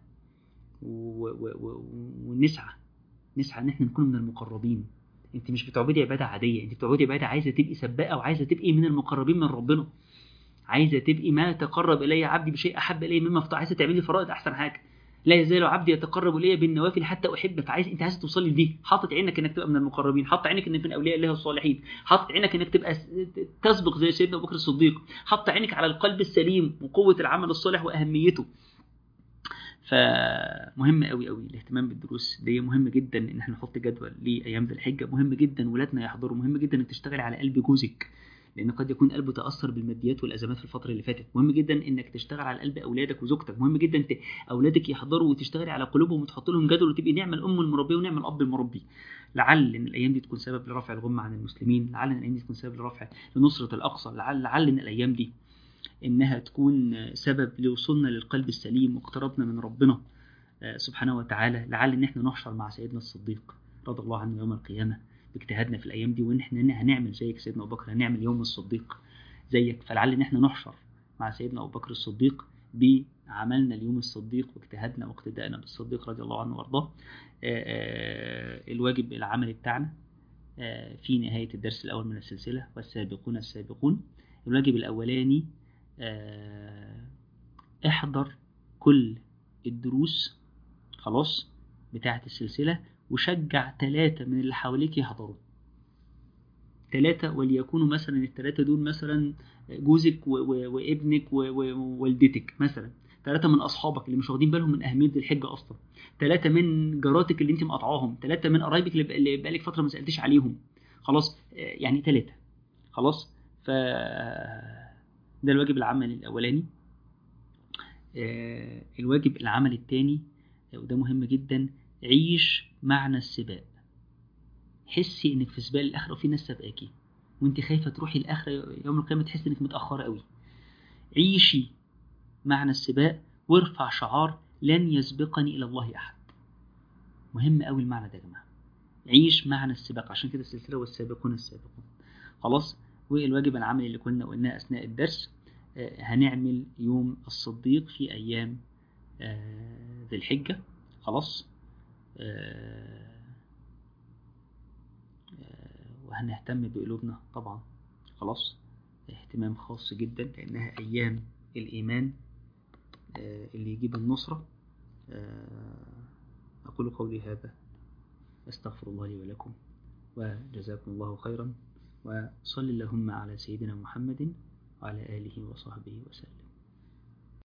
ونسعى ان احنا نكون من المقربين. انت مش بتعبدي عبادة عادية، انت بتعبدي عبادة عايزة تبقي سباقة وعايزة تبقي من المقربين من ربنا، عايزة تبقي ما تقرب إلي عبدي بشيء أحب إلي مما افترض، عايزة تعملي فرائض أحسن حاجة. لا يزال عبدي يتقرب إلي بالنوافل حتى أحبه. انت عايزة توصلي لدي، حاطط عينك انك تبقى من المقربين، حاطط عينك انك من أولياء الله الصالحين، حاطط عينك انك تبقى تسبق زي سيدنا أبو بكر الصديق، حاطط عينك على القلب السليم وقوة العمل الصالح وأهميته. فمهم قوي الاهتمام بالدروس دي، مهم جدا ان احنا نحط جدول لايام ذي الحجه، مهم جدا ولادنا يحضروا، مهم جدا انك تشتغلي على قلب جوزك لان قد يكون قلبه تاثر بالماديات والازمات في الفتره اللي فاتت، مهم جدا انك تشتغل على قلب اولادك وزوجتك، مهم جدا اولادك يحضروا وتشتغلي على قلوبهم وتحط لهم جدول وتبقي نعمه الام المربيه ونعمه الاب المربي. لعل ان الايام دي تكون سبب لرفع الغمه عن المسلمين، لعل ان الايام دي تكون سبب لنصره الاقصى، لعل ان الايام دي انها تكون سبب لوصولنا للقلب السليم واقتربنا من ربنا سبحانه وتعالى. لعل ان احنا نحشر مع سيدنا الصديق رضي الله عنه يوم القيامة باجتهادنا في الايام دي، وان احنا هنعمل زيك سيدنا ابو بكر، هنعمل يوم الصديق زيك. فلعل ان احنا نحشر مع سيدنا ابو بكر الصديق بعملنا اليوم الصديق واجتهادنا واقتدائنا بالصديق رضي الله عنه وارضاه. الواجب العملي بتاعنا في نهاية الدرس الاول من السلسلة والسابقون السابقون. الواجب الاولاني احضر كل الدروس خلاص بتاعة السلسلة، وشجع 3 من اللي حواليك يحضروا. 3 وليكونوا مثلا ال3 دول مثلا جوزك وابنك ووالدتك مثلا، 3 من أصحابك اللي مش واخدين بالهم من أهمية ذي الحجة أصلا، 3 من جاراتك اللي انت مقاطعاهم، 3 من قرايبك اللي بقالك فترة ما سألتش عليهم. خلاص يعني 3 خلاص. ده الواجب العملي الأولاني. الواجب العملي الثاني وده مهم جدا، عيش معنى السباق. حسي انك في سباق الاخره وفي ناس سابقاكي وانت خايفه تروحي الاخره يوم القيامه تحسي انك متاخره قوي. عيشي معنى السباق وارفع شعار لن يسبقني الى الله احد. مهم قوي المعنى ده يا جماعه، عيش معنى السباق. عشان كده السلسله والسابقون السابقون. خلاص. والواجب العملي اللي كنا قلناه اثناء الدرس، هنعمل يوم الصديق في ايام ذي الحجه. خلاص. وهنهتم بقلوبنا طبعا. خلاص. اهتمام خاص جدا لأنها أيام الإيمان اللي يجيب النصرة. أقول قولي هذا، أستغفر الله لي ولكم، وجزاكم الله خيرا، وصل اللهم على سيدنا محمد وعلى آله وصحبه وسلم.